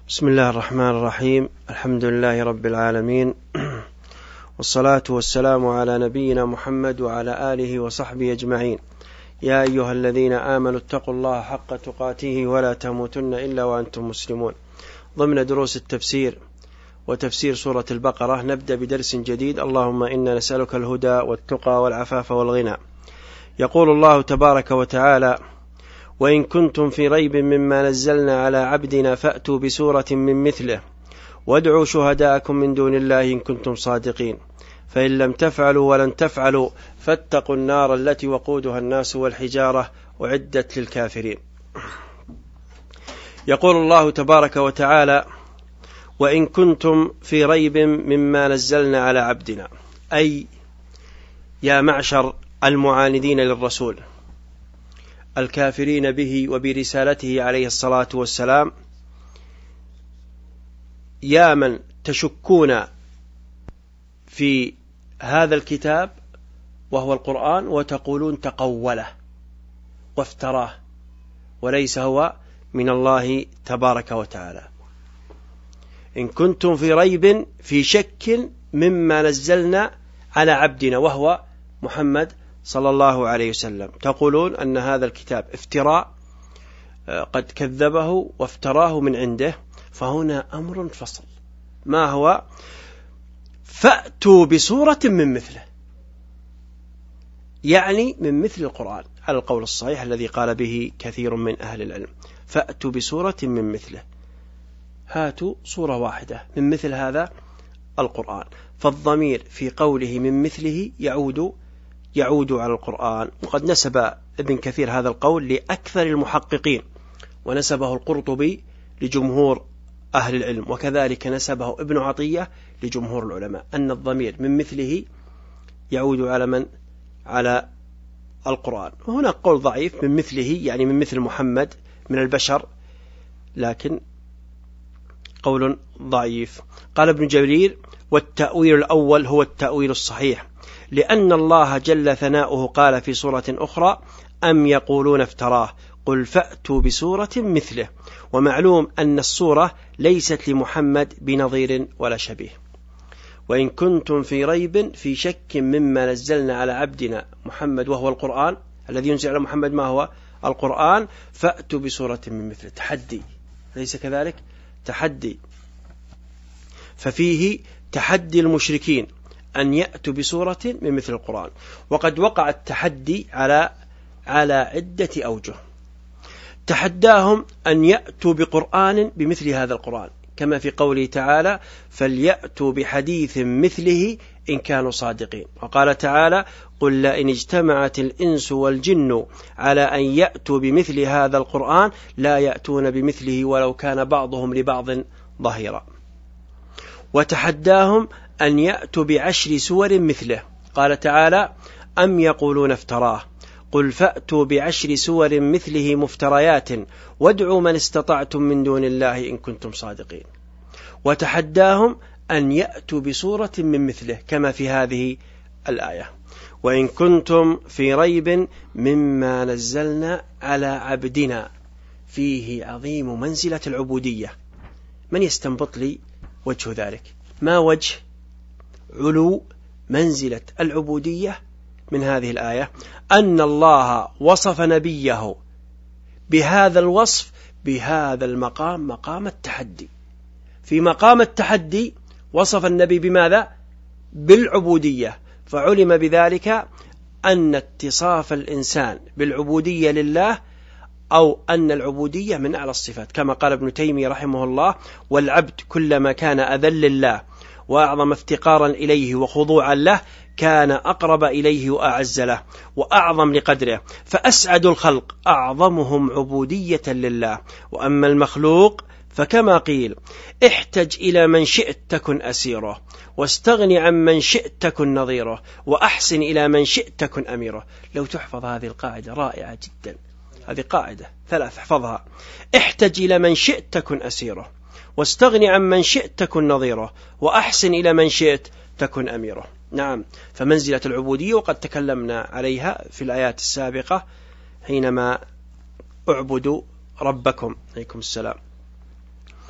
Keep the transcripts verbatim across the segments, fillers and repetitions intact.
بسم الله الرحمن الرحيم. الحمد لله رب العالمين، والصلاة والسلام على نبينا محمد وعلى آله وصحبه أجمعين. يا أيها الذين آمنوا اتقوا الله حق تقاته ولا تموتن إلا وأنتم مسلمون. ضمن دروس التفسير وتفسير سورة البقرة نبدأ بدرس جديد. اللهم إنا نسألك الهدى والتقى والعفاف والغنى. يقول الله تبارك وتعالى: وإن كنتم في ريب مما نزلنا على عبدنا فأتوا بسورة من مثله وادعوا شهداءكم من دون الله إن كنتم صادقين فإن لم تفعلوا ولن تفعلوا فاتقوا النار التي وقودها الناس والحجارة أعدت للكافرين. يقول الله تبارك وتعالى: وإن كنتم في ريب مما نزلنا على عبدنا، أي يا معشر المعاندين للرسول الكافرين به وبرسالته عليه الصلاة والسلام، يا من تشكون في هذا الكتاب وهو القرآن وتقولون تقوله وافتراه وليس هو من الله تبارك وتعالى. إن كنتم في ريب في شك مما نزلنا على عبدنا وهو محمد صلى الله عليه وسلم، تقولون أن هذا الكتاب افتراء قد كذبه وافتراه من عنده، فهنا أمر فصل. ما هو؟ فأتوا بسورة من مثله، يعني من مثل القرآن على القول الصحيح الذي قال به كثير من أهل العلم. فأتوا بسورة من مثله، هاتوا صورة واحدة من مثل هذا القرآن. فالضمير في قوله من مثله يعود يعود على القرآن. وقد نسب ابن كثير هذا القول لأكثر المحققين، ونسبه القرطبي لجمهور أهل العلم، وكذلك نسبه ابن عطية لجمهور العلماء، أن الضمير من مثله يعود على من؟ على القرآن. وهنا قول ضعيف، من مثله يعني من مثل محمد من البشر، لكن قول ضعيف. قال ابن جرير: والتأويل الأول هو التأويل الصحيح، لأن الله جل ثناؤه قال في سورة أخرى: أم يقولون افتراه قل فأتوا بسورة مثله. ومعلوم أن السورة ليست لمحمد بنظير ولا شبيه. وإن كنتم في ريب في شك مما نزلنا على عبدنا محمد وهو القرآن الذي ينزل على محمد، ما هو القرآن، فأتوا بسورة من مثله. تحدي، ليس كذلك؟ تحدي. ففيه تحدي المشركين أن يأتوا بسورة من مثل القرآن. وقد وقع التحدي على على عدة أوجه. تحداهم أن يأتوا بقرآن بمثل هذا القرآن، كما في قوله تعالى: فليأتوا بحديث مثله إن كانوا صادقين. وقال تعالى: قل لئن اجتمعت الإنس والجن على أن يأتوا بمثل هذا القرآن لا يأتون بمثله ولو كان بعضهم لبعض ظهيرا. وتحداهم أن يأتوا بعشر سور مثله. قال تعالى: أم يقولون افتراه قل فأتوا بعشر سور مثله مفتريات وادعوا من استطعتم من دون الله إن كنتم صادقين. وتحداهم أن يأتوا بسورة من مثله، كما في هذه الآية: وإن كنتم في ريب مما نزلنا على عبدنا. فيه عظيم منزلة العبودية. من يستنبط لي وجه ذلك؟ ما وجه علو منزلة العبودية من هذه الآية؟ أن الله وصف نبيه بهذا الوصف بهذا المقام، مقام التحدي. في مقام التحدي وصف النبي بماذا؟ بالعبودية. فعلم بذلك أن اتصاف الإنسان بالعبودية لله، أو أن العبودية من أعلى الصفات، كما قال ابن تيمية رحمه الله: والعبد كلما كان أذل لله وأعظم افتقارا إليه وخضوعا له كان أقرب إليه وأعز له وأعظم لقدره، فأسعد الخلق أعظمهم عبودية لله. وأما المخلوق فكما قيل: احتج إلى من شئت تكن أسيره، واستغني عن من شئت تكن نظيره، وأحسن إلى من شئت تكن أميره. لو تحفظ هذه القاعدة رائعة جدا، هذه قاعدة ثلاث احفظها: احتج إلى من شئت تكن أسيره، واستغني عن من شئت تكن نظيره، وأحسن إلى من شئت تكن أميره. نعم، فمنزلة العبودية وقد تكلمنا عليها في الآيات السابقة حينما اعبدوا ربكم. عليكم السلام.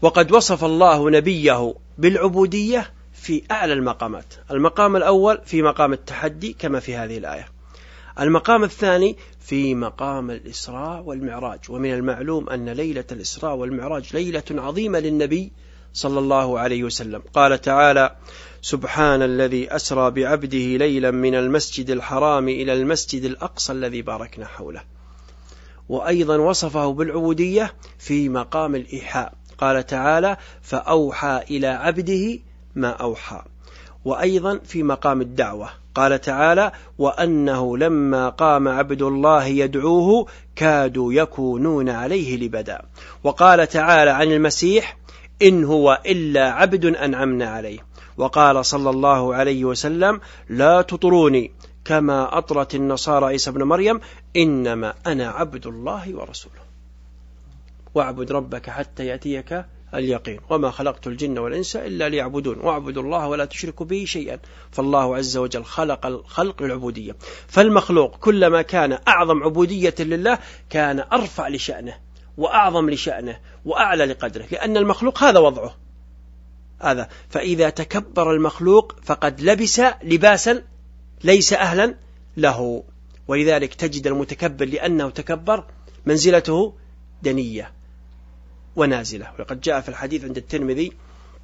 وقد وصف الله نبيه بالعبودية في أعلى المقامات. المقام الأول في مقام التحدي كما في هذه الآية، المقام الثاني في مقام الإسراء والمعراج. ومن المعلوم أن ليلة الإسراء والمعراج ليلة عظيمة للنبي صلى الله عليه وسلم. قال تعالى: سبحان الذي أسرى بعبده ليلا من المسجد الحرام إلى المسجد الأقصى الذي باركنا حوله. وأيضا وصفه بالعبودية في مقام الإيحاء، قال تعالى: فأوحى إلى عبده ما أوحى. وأيضا في مقام الدعوة قال تعالى: وأنه لما قام عبد الله يدعوه كادوا يكونون عليه لبدا. وقال تعالى عن المسيح: إن هو إلا عبد أنعمنا عليه. وقال صلى الله عليه وسلم: لا تطروني كما أطرت النصارى عيسى بن مريم، إنما أنا عبد الله ورسوله. واعبد ربك حتى يأتيك اليقين، وما خلقت الجن والإنس إلا ليعبدون، واعبدوا الله ولا تشركوا به شيئا. فالله عز وجل خلق الخلق للعبودية، فالمخلوق كلما كان أعظم عبودية لله كان أرفع لشأنه وأعظم لشأنه وأعلى لقدره، لأن المخلوق هذا وضعه هذا. فإذا تكبر المخلوق فقد لبس لباسا ليس أهلا له. ولذلك تجد المتكبر لأنه تكبر منزلته دنية ونازلة. وقد جاء في الحديث عند الترمذي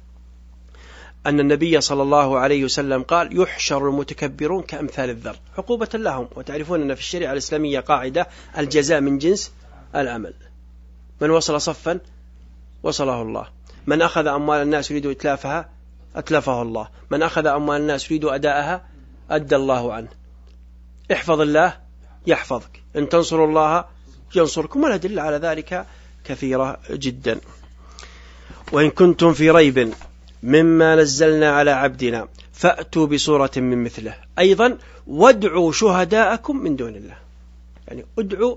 أن النبي صلى الله عليه وسلم قال: يحشر المتكبرون كأمثال الذر عقوبة لهم. وتعرفون أن في الشريعة الإسلامية قاعدة: الجزاء من جنس العمل. من وصل صفا وصله الله، من أخذ أموال الناس يريد إتلافها أتلفه الله، من أخذ أموال الناس يريد أداءها أدى الله عنه. احفظ الله يحفظك، إن تنصروا الله ينصركم. والأدلة على ذلك كثيرة جدا. وإن كنتم في ريب مما نزلنا على عبدنا فأتوا بسورة من مثله. أيضا وادعوا شهداءكم من دون الله، يعني ادعوا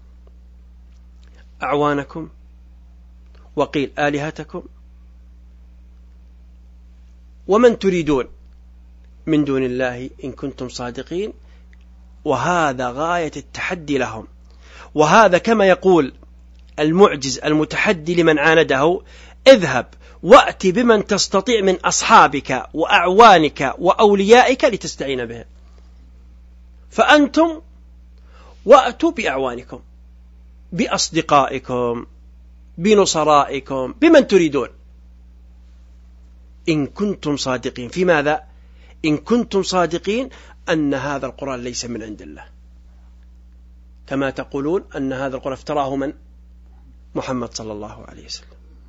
أعوانكم، وقيل آلهتكم، ومن تريدون من دون الله إن كنتم صادقين. وهذا غاية التحدي لهم. وهذا كما يقول المعجز المتحدي لمن عانده: اذهب وأت بمن تستطيع من أصحابك وأعوانك وأوليائك لتستعين بهم. فأنتم وأتوا بأعوانكم، بأصدقائكم، بنصرائكم، بمن تريدون، إن كنتم صادقين. في ماذا؟ إن كنتم صادقين أن هذا القرآن ليس من عند الله، كما تقولون أن هذا القرآن افتراه من؟ محمد صلى الله عليه وسلم.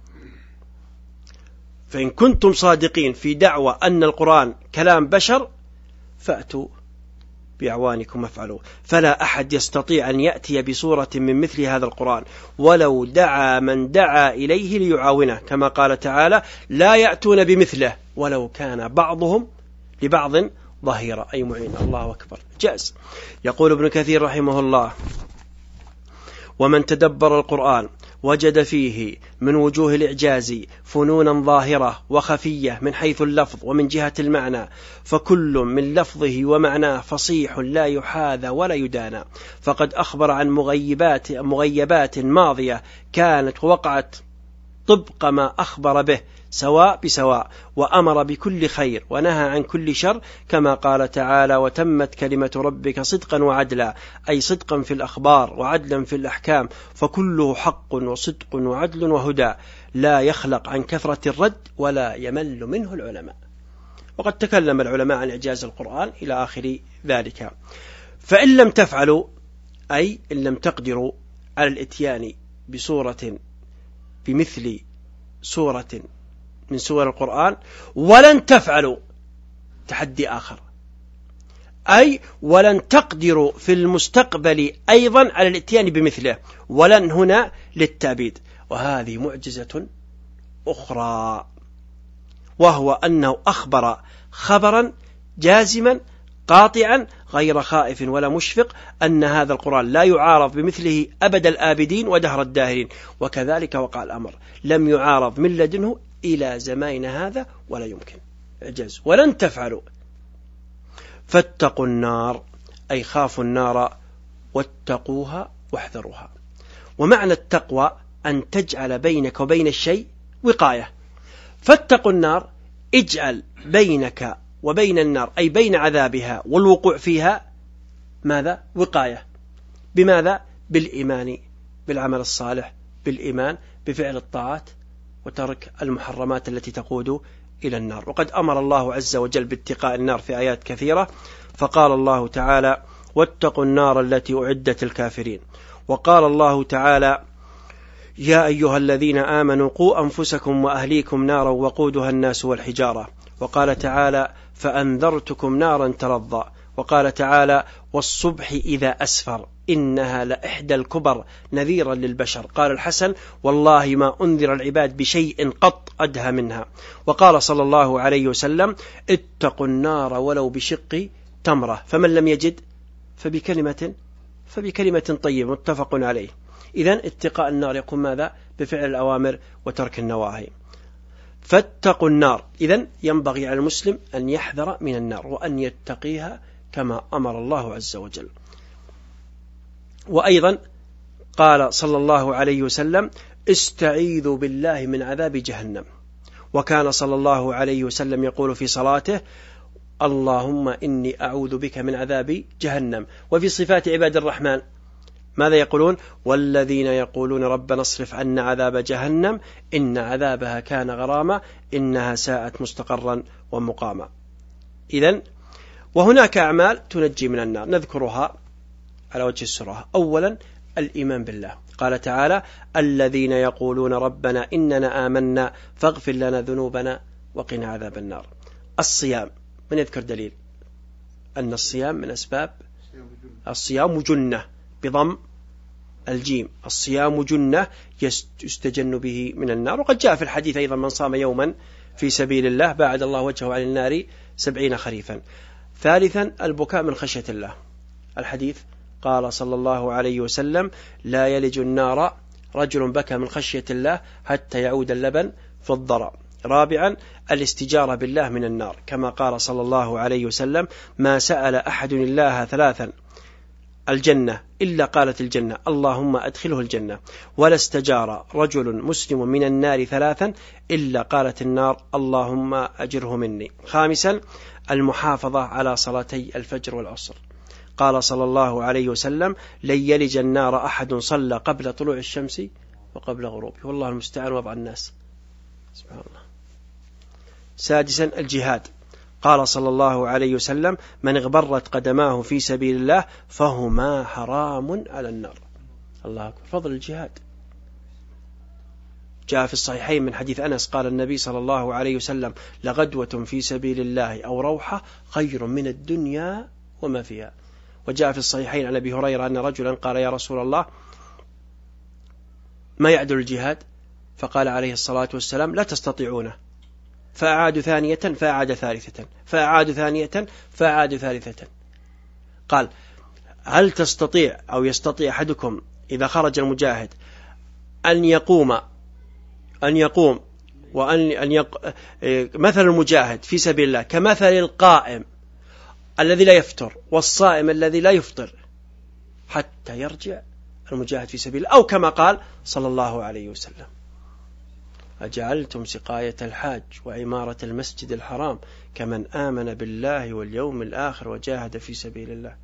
فإن كنتم صادقين في دعوة أن القرآن كلام بشر فأتوا بأعوانكم وافعلوا. فلا أحد يستطيع أن يأتي بصورة من مثل هذا القرآن ولو دعا من دعا إليه ليعاونه، كما قال تعالى: لا يأتون بمثله ولو كان بعضهم لبعض ظهيرا، أي معين. الله أكبر. جاز. يقول ابن كثير رحمه الله: ومن تدبر القرآن وجد فيه من وجوه الإعجاز فنونا ظاهرة وخفية من حيث اللفظ ومن جهة المعنى، فكل من لفظه ومعناه فصيح لا يحاذى ولا يدانى. فقد أخبر عن مغيبات, مغيبات ماضية كانت ووقعت طبق ما أخبر به سواء بسواء، وأمر بكل خير ونهى عن كل شر، كما قال تعالى: وتمت كلمة ربك صدقا وعدلا، أي صدقا في الأخبار وعدلا في الأحكام، فكله حق وصدق وعدل وهدى، لا يخلق عن كثرة الرد ولا يمل منه العلماء. وقد تكلم العلماء عن إعجاز القرآن إلى آخر ذلك. فإن لم تفعلوا، أي إن لم تقدروا على الإتيان بسورة بمثل سورة من سور القرآن، ولن تفعلوا، تحدي آخر، أي ولن تقدروا في المستقبل أيضا على الاتيان بمثله. ولن هنا للتأبيد. وهذه معجزة أخرى، وهو أنه أخبر خبرا جازما قاطعا غير خائف ولا مشفق أن هذا القرآن لا يعارض بمثله أبد الآبدين ودهر الداهرين. وكذلك وقع الأمر، لم يعارض من لدنه إلى زماننا هذا ولا يمكن. إعجاز. ولن تفعلوا فاتقوا النار، أي خافوا النار واتقوها واحذروها. ومعنى التقوى أن تجعل بينك وبين الشيء وقاية. فاتقوا النار اجعل بينك وبين النار أي بين عذابها والوقوع فيها ماذا؟ وقاية. بماذا؟ بالإيمان بالعمل الصالح، بالإيمان بفعل الطاعات وترك المحرمات التي تقود إلى النار. وقد أمر الله عز وجل باتقاء النار في آيات كثيرة، فقال الله تعالى واتقوا النار التي أعدت الكافرين. وقال الله تعالى يا أيها الذين آمنوا قوا أنفسكم وأهليكم نارا وقودها الناس والحجارة. وقال تعالى فأنذرتكم نارا تلظى. وقال تعالى والصبح إذا أسفر إنها لإحدى الكبر نذيرا للبشر. قال الحسن والله ما أنذر العباد بشيء قط أدهى منها. وقال صلى الله عليه وسلم اتقوا النار ولو بشق تمرة، فمن لم يجد فبكلمة فبكلمة طيبة، متفق عليه. إذن اتقاء النار يكون ماذا؟ بفعل الأوامر وترك النواهي. فاتقوا النار، إذن ينبغي على المسلم أن يحذر من النار وأن يتقيها كما أمر الله عز وجل. وأيضا قال صلى الله عليه وسلم استعيذوا بالله من عذاب جهنم. وكان صلى الله عليه وسلم يقول في صلاته اللهم إني أعوذ بك من عذاب جهنم. وفي صفات عباد الرحمن ماذا يقولون؟ والذين يقولون ربنا اصرف عنا عذاب جهنم إن عذابها كان غراما إنها ساءت مستقرا ومقاما. إذن وهناك أعمال تنجي من النار نذكرها على وجه السرعة. أولا الإيمان بالله، قال تعالى الذين يقولون ربنا إننا آمنا فاغفر لنا ذنوبنا وقنا عذاب النار. الصيام، من يذكر دليل أن الصيام من أسباب الصيام جنة بضم الجيم، الصيام جنة يستجن به من النار. وقد جاء في الحديث أيضا من صام يوما في سبيل الله باعد الله وجهه عن النار سبعين خريفا. ثالثا البكاء من خشية الله، الحديث قال صلى الله عليه وسلم لا يلج النار رجل بكى من خشية الله حتى يعود اللبن في الضرع. رابعا الاستجارة بالله من النار، كما قال صلى الله عليه وسلم ما سأل أحد الله ثلاثا الجنة إلا قالت الجنة اللهم أدخله الجنة، ولا استجار رجل مسلم من النار ثلاثا إلا قالت النار اللهم أجره مني. خامسا المحافظة على صلاتي الفجر والعصر، قال صلى الله عليه وسلم لن يلج النار أحد صلى قبل طلوع الشمس وقبل غروبه، والله المستعان وضع الناس سبحان الله. سادسا الجهاد، قال صلى الله عليه وسلم من اغبرت قدماه في سبيل الله فهما حرام على النار. الله أكبر، فضل الجهاد. جاء في الصحيحين من حديث أنس قال النبي صلى الله عليه وسلم لغدوة في سبيل الله أو روحة خير من الدنيا وما فيها. وجاء في الصحيحين عن أبي هريرة أن رجلا قال يا رسول الله ما يعدل الجهاد؟ فقال عليه الصلاة والسلام لا تستطيعونه، فأعاد ثانية فأعاد ثالثة فأعاد ثانية فأعاد ثالثة. قال هل تستطيع أو يستطيع أحدكم إذا خرج المجاهد أن يقوم أن يقوم وأن أن يق... مثل المجاهد في سبيل الله كمثل القائم الذي لا يفطر والصائم الذي لا يفطر حتى يرجع المجاهد في سبيل الله، أو كما قال صلى الله عليه وسلم أجعلتم سقاية الحاج وعمارة المسجد الحرام كمن آمن بالله واليوم الآخر وجاهد في سبيل الله.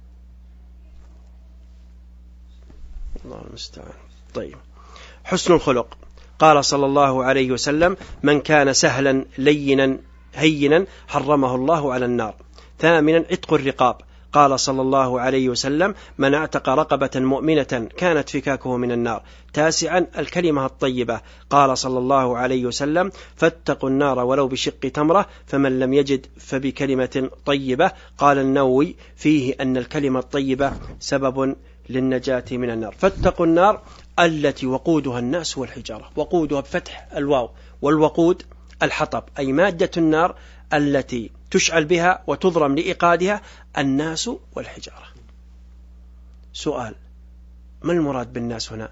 الله المستعان. طيب، حسن الخلق، قال صلى الله عليه وسلم من كان سهلا لينا هينا حرمه الله على النار. ثامنا عتق الرقاب، قال صلى الله عليه وسلم من اعتق رقبة مؤمنة كانت فكاكه من النار. تاسعا الكلمة الطيبة، قال صلى الله عليه وسلم فاتقوا النار ولو بشق تمرة فمن لم يجد فبكلمة طيبة. قال النووي فيه أن الكلمة الطيبة سبب للنجاة من النار. فاتقوا النار التي وقودها الناس والحجارة، وقودها بفتح الواو، والوقود الحطب أي مادة النار التي تشعل بها وتضرم لإيقادها الناس والحجارة. سؤال، ما المراد بالناس هنا؟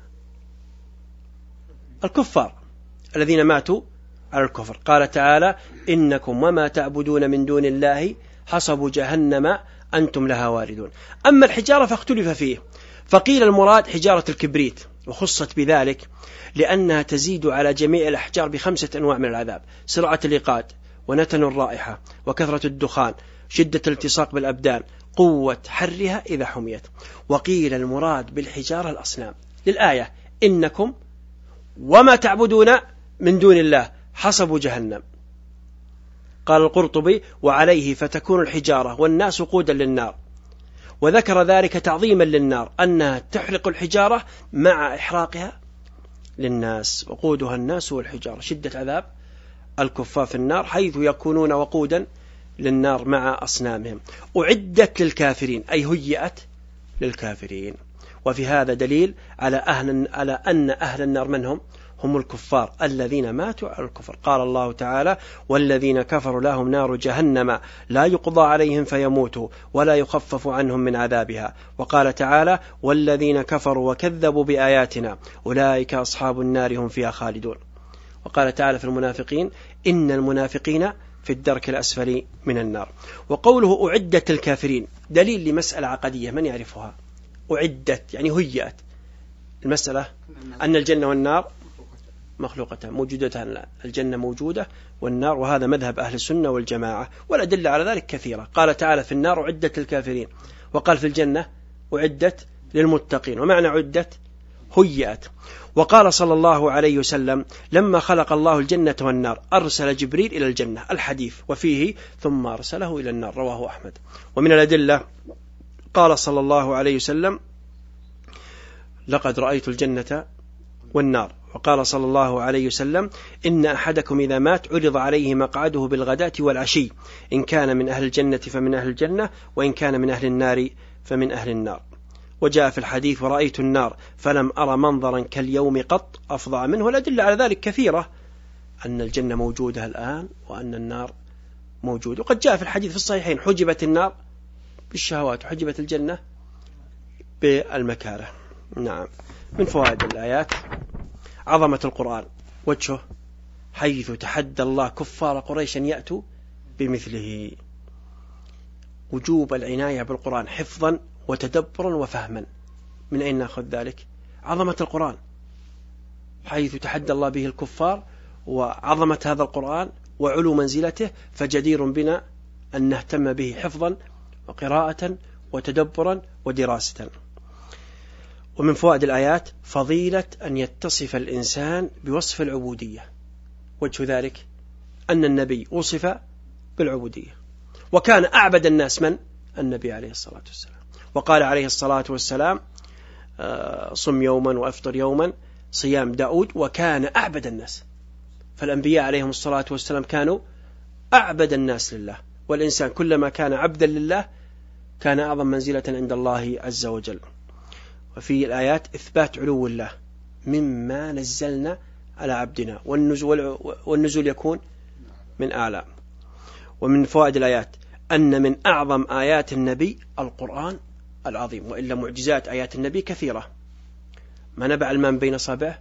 الكفار الذين ماتوا على الكفر. قال تعالى إنكم وما تعبدون من دون الله حصب جهنم أنتم لها واردون. أما الحجارة فاختلف فيه، فقيل المراد حجارة الكبريت، وخصت بذلك لأنها تزيد على جميع الأحجار بخمسة أنواع من العذاب: سرعة الإيقاد، ونتن الرائحة، وكثرة الدخان، شدة الالتصاق بالأبدان، قوة حرها إذا حميت. وقيل المراد بالحجارة الأصنام للآية: إنكم وما تعبدون من دون الله حصب جهنم. قال القرطبي: وعليه فتكون الحجارة والناس وقودا للنار. وذكر ذلك تعظيما للنار أنها تحرق الحجارة مع إحراقها للناس، وقودها الناس والحجارة، شدة عذاب الكفار في النار حيث يكونون وقودا للنار مع أصنامهم. أعدت للكافرين أي هيئت للكافرين. وفي هذا دليل على, أهل على أن أهل النار من هم؟ هم الكفار الذين ماتوا على الكفر. قال الله تعالى: والذين كفروا لهم نار جهنم لا يقضى عليهم فيموتوا ولا يخفف عنهم من عذابها. وقال تعالى: والذين كفروا وكذبوا بآياتنا أولئك أصحاب النار هم فيها خالدون. وقال تعالى في المنافقين: إن المنافقين في الدرك الأسفل من النار. وقوله أعدت الكافرين دليل لمسألة عقدية من يعرفها؟ أعدت يعني هيئت. المسألة أن الجنة والنار مخلوقتان موجودتان، الجنة موجودة والنار، وهذا مذهب أهل السنة والجماعة، والأدلة على ذلك كثيرة. قال تعالى في النار أعدت للكافرين، وقال في الجنة أعدت للمتقين، ومعنى عدت هيئت. وقال صلى الله عليه وسلم: لما خلق الله الجنة والنار أرسل جبريل إلى الجنة، الحديث، وفيه ثم أرسله إلى النار، رواه أحمد. ومن الأدلة قال صلى الله عليه وسلم: لقد رأيت الجنة والنار. وقال صلى الله عليه وسلم: إن أحدكم إذا مات عرض عليه مقعده بالغداة والعشي، إن كان من أهل الجنة فمن أهل الجنة، وإن كان من أهل النار فمن أهل النار. وجاء في الحديث: ورأيت النار فلم أرى منظرا كاليوم قط أفظع منه. والأدلة على ذلك كثيرة، أن الجنة موجودة الآن وأن النار موجودة. وقد جاء في الحديث في الصحيحين: حجبت النار بالشهوات وحجبت الجنة بالمكاره. نعم. من فوائد الآيات عظمة القرآن، وجهه حيث تحدى الله كفار قريش أن يأتوا بمثله. وجوب العناية بالقرآن حفظا وتدبرا وفهما. من أين نأخذ ذلك؟ عظمة القرآن حيث تحدى الله به الكفار، وعظمة هذا القرآن وعلو منزلته، فجدير بنا أن نهتم به حفظا وقراءة وتدبرا ودراسة. ومن فوائد الآيات فضيلة أن يتصف الإنسان بوصف العبودية. وجه ذلك أن النبي وصف بالعبودية، وكان أعبد الناس من؟ النبي عليه الصلاة والسلام. وقال عليه الصلاة والسلام: صم يوما وأفطر يوما صيام داود، وكان أعبد الناس. فالأنبياء عليهم الصلاة والسلام كانوا أعبد الناس لله، والإنسان كلما كان عبدا لله كان أعظم منزلة عند الله عز وجل. وفي الآيات إثبات علو الله مما نزلنا على عبدنا، والنزول, والنزول يكون من أعلى. ومن فوائد الآيات أن من أعظم آيات النبي القرآن العظيم، وإلا معجزات آيات النبي كثيرة. ما نبع الماء بين أصابعه،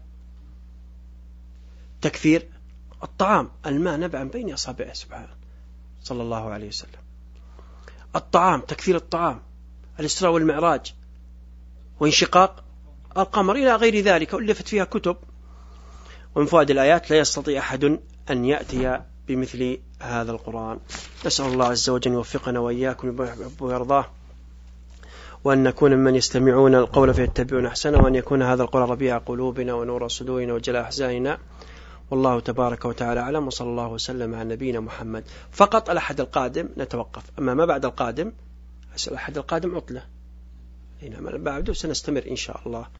تكثير الطعام، الماء نبع بين أصابعه سبحانه صلى الله عليه وسلم. الطعام، تكثير الطعام، الإسراء والمعراج، وانشقاق القمر، إلى غير ذلك، ألفت فيها كتب. ومن فوائد الآيات لا يستطيع أحد أن يأتي بمثل هذا القرآن. نسأل الله عز وجل أن يوفقنا وإياكم بما يحب ويرضاه، وأن نكون ممن يستمعون القول فيتبعون أحسنه، وأن يكون هذا القرآن ربيع قلوبنا ونور صدورنا وجلاء أحزاننا. والله تبارك وتعالى أعلم، وصلى الله وسلم على نبينا محمد. فقط الأحد القادم نتوقف، أما ما بعد القادم الأحد القادم عطلة، إنما بعده سنستمر إن شاء الله.